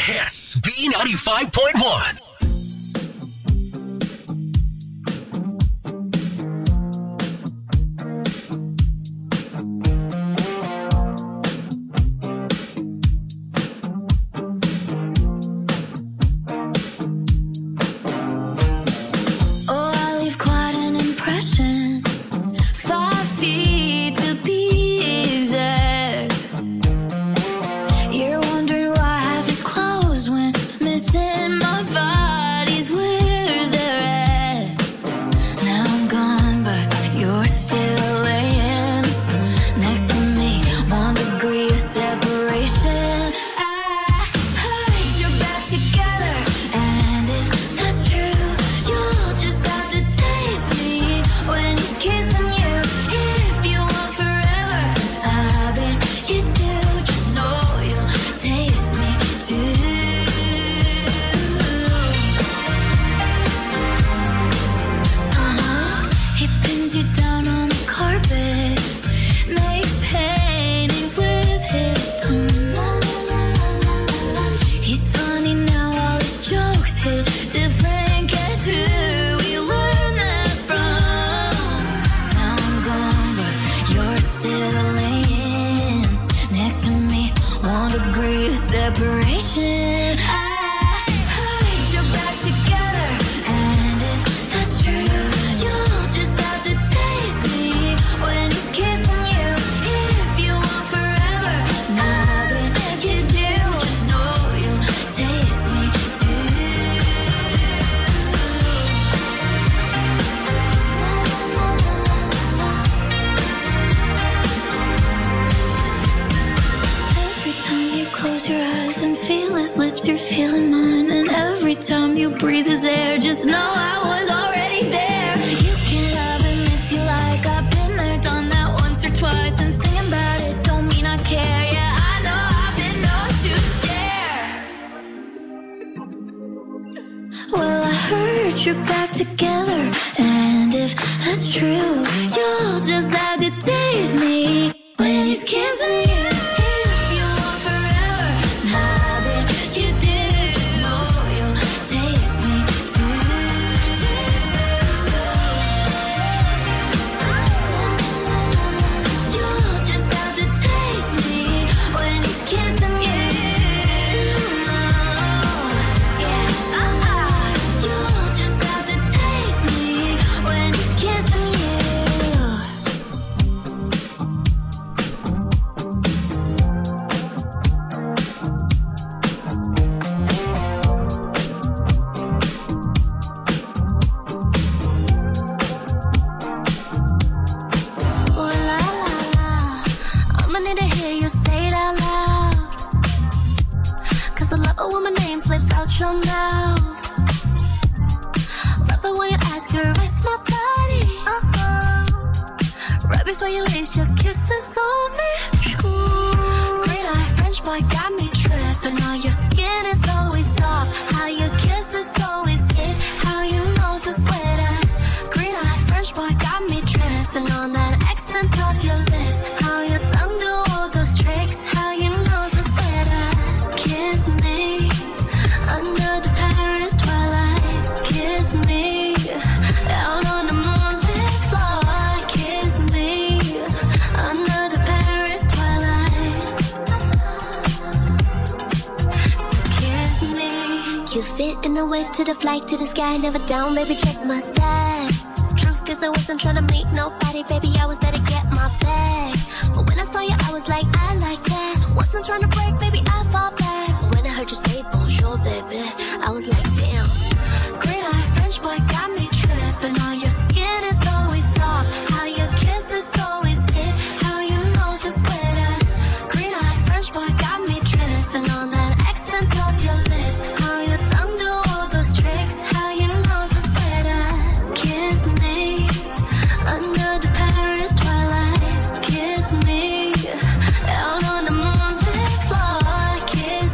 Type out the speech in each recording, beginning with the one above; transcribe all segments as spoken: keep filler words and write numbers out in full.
hits. B ninety-five point one. To the flight, to the sky, never down, baby, check my stats. Truth, cause I wasn't trying to meet nobody, baby, I was there to get my bag. But when I saw you, I was like, I like that. Wasn't trying to break, baby, I fall back. But when I heard you say bonjour, baby, I was like, damn. Great eye, French boy, got me tripping. On your skin is always soft. How your kiss is always hit. How you know to sweat at. Green eye, French boy, got me tripping. On that accent of your lips. How your tongue do all those tricks. How you know to sweat at. Kiss me under the Paris twilight. Kiss me out on the moonlit floor. Kiss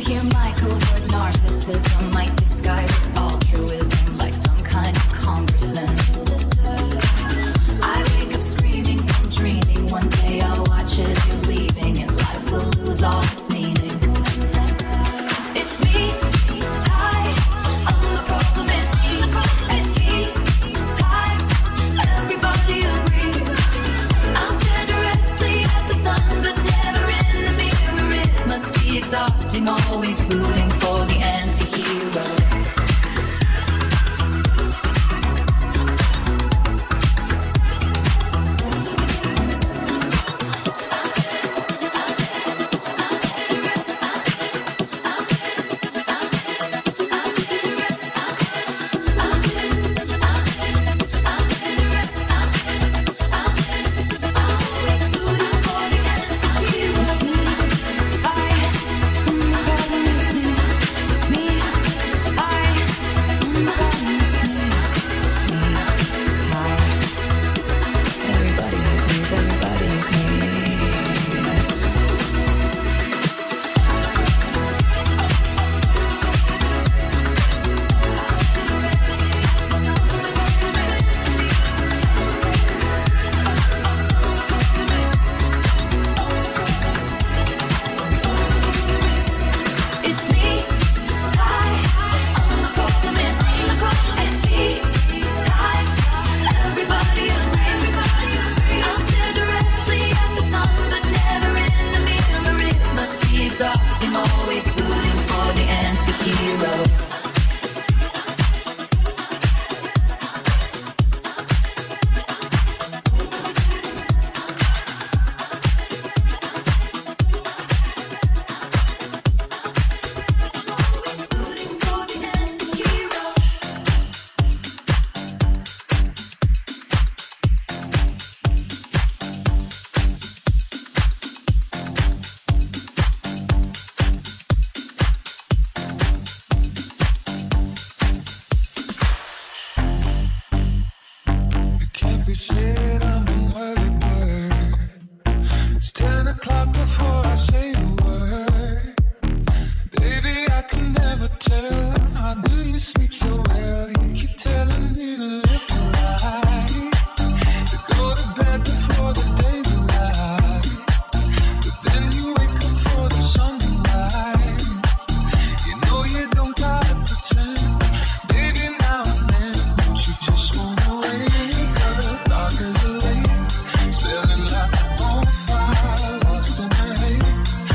hear my covert narcissism might disguise as altruism like some kind of congressman. I wake up screaming from dreaming. One day I'll watch as you're leaving and life will lose all its meaning. It's me, I, I'm the problem, it's me. At tea time, everybody agrees. I'll stare directly at the sun, but never in the mirror. It must be exhausting, always rooting for the anti-hero.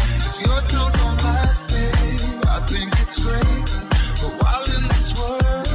World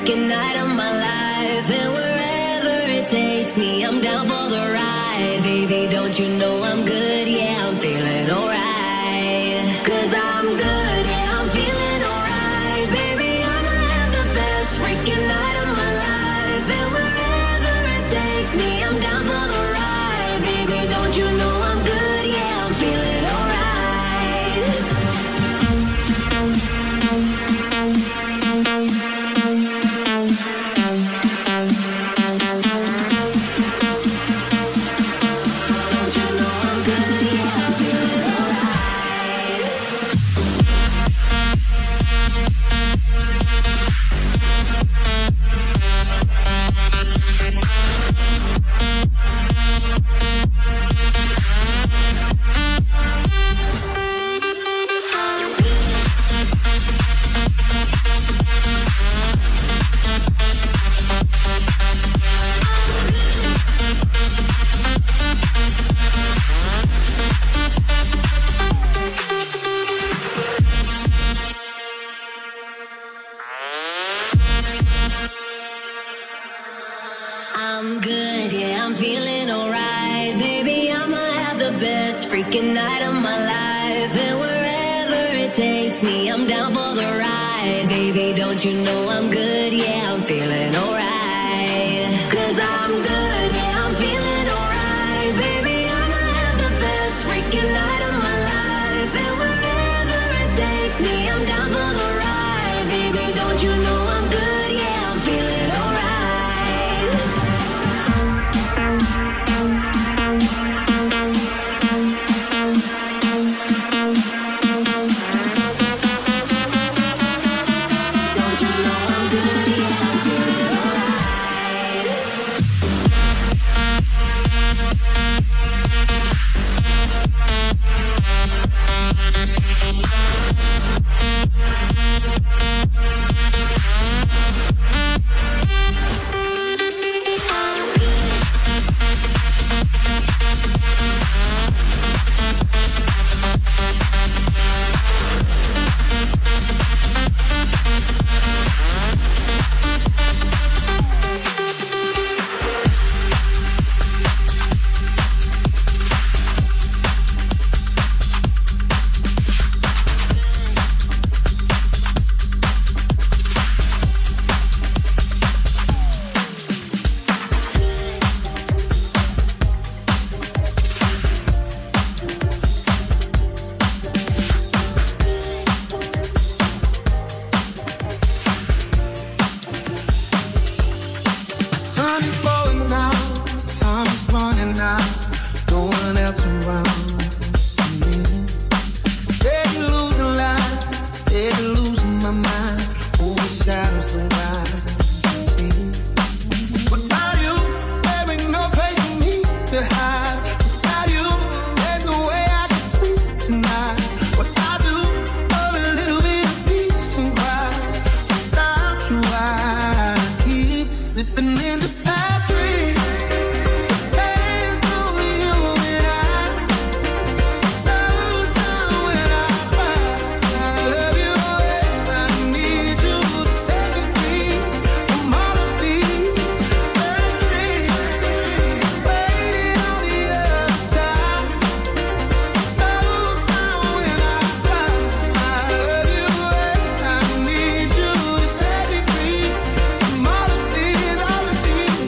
freaking night of my life. And wherever it takes me, I'm down for the ride. Baby, don't you know I'm good? Yeah, I'm feeling alright. Cause I'm good, yeah, I'm feeling alright. Baby, I'ma have the best freaking night of my life. And wherever it takes me, I'm down for the ride. Baby, don't you know I'm good? Yeah, I'm feeling alright. I'm good, yeah, I'm feeling alright. Baby, I'ma have the best freaking night of my life. And wherever it takes me, I'm down for the ride. Baby, don't you know I'm good? Yeah, I'm feeling alright. Cause I'm good, yeah, I'm feeling alright. Baby, I'ma have the best freaking night of my life. And wherever it takes me, I'm down for the ride. Baby, don't you know I'm good? Yeah, I'm feeling alright. All of these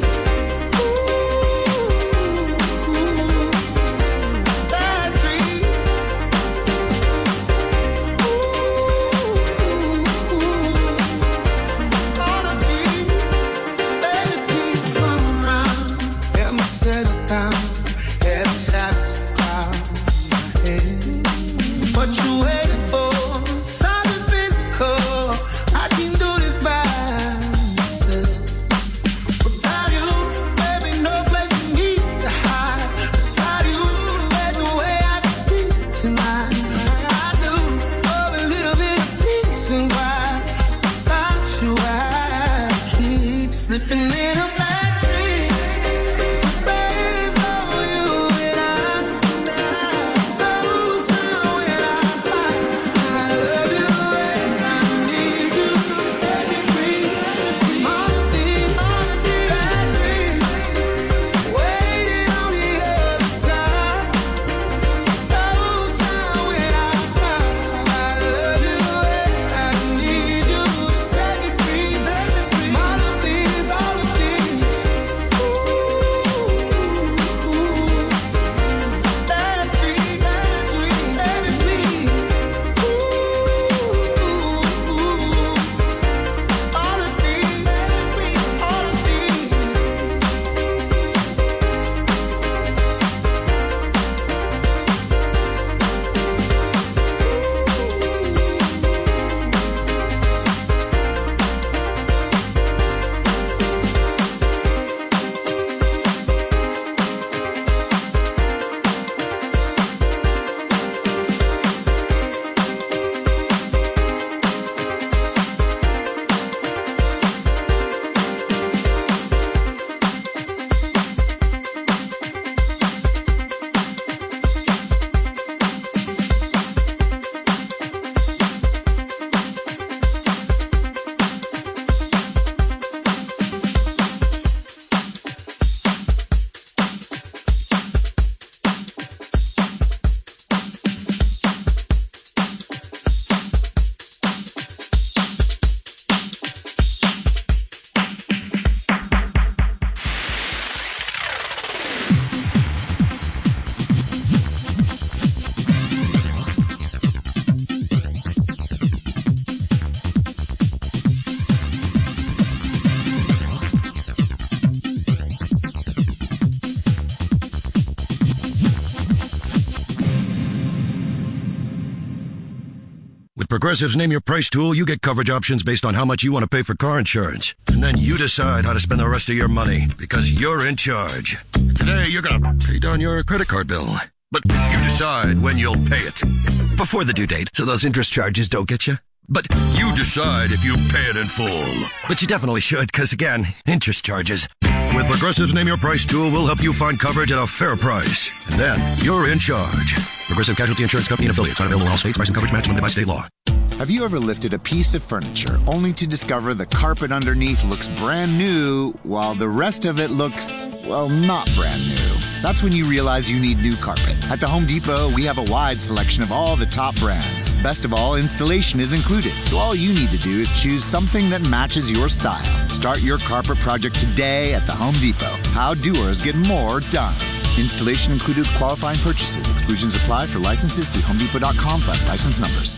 Progressive's Name Your Price tool, you get coverage options based on how much you want to pay for car insurance. And then you decide how to spend the rest of your money, because you're in charge. Today, you're going to pay down your credit card bill. But you decide when you'll pay it. Before the due date, so those interest charges don't get you. But you decide if you pay it in full. But you definitely should, because again, interest charges. With Progressive's Name Your Price tool, we'll help you find coverage at a fair price. And then, you're in charge. Progressive Casualty Insurance Company and affiliates. Not available in all states. Price and coverage match limited by state law. Have you ever lifted a piece of furniture only to discover the carpet underneath looks brand new while the rest of it looks, well, not brand new? That's when you realize you need new carpet. At the Home Depot, we have a wide selection of all the top brands. Best of all, installation is included. So all you need to do is choose something that matches your style. Start your carpet project today at the Home Depot. How doers get more done. Installation included with qualifying purchases. Exclusions apply. For licenses, see homedepot dot com slash license numbers.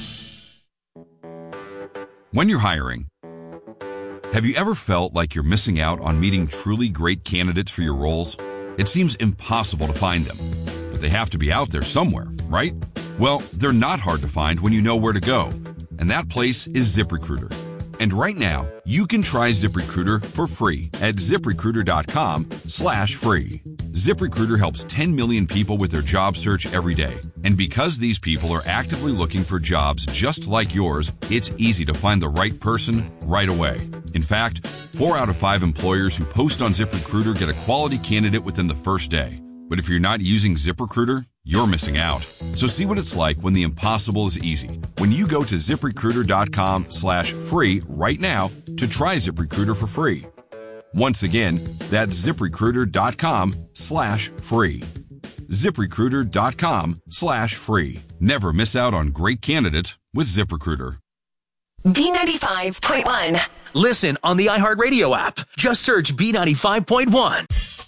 When you're hiring, have you ever felt like you're missing out on meeting truly great candidates for your roles? It seems impossible to find them, but they have to be out there somewhere, right? Well, they're not hard to find when you know where to go, and that place is ZipRecruiter. And right now, you can try ZipRecruiter for free at ZipRecruiter.com slash free. ZipRecruiter helps ten million people with their job search every day. And because these people are actively looking for jobs just like yours, it's easy to find the right person right away. In fact, four out of five employers who post on ZipRecruiter get a quality candidate within the first day. But if you're not using ZipRecruiter, you're missing out. So see what it's like when the impossible is easy. When you go to ZipRecruiter.com slash free right now to try ZipRecruiter for free. Once again, that's ZipRecruiter.com slash free. ZipRecruiter.com slash free. Never miss out on great candidates with ZipRecruiter. B ninety-five point one. Listen on the iHeartRadio app. Just search B ninety-five point one.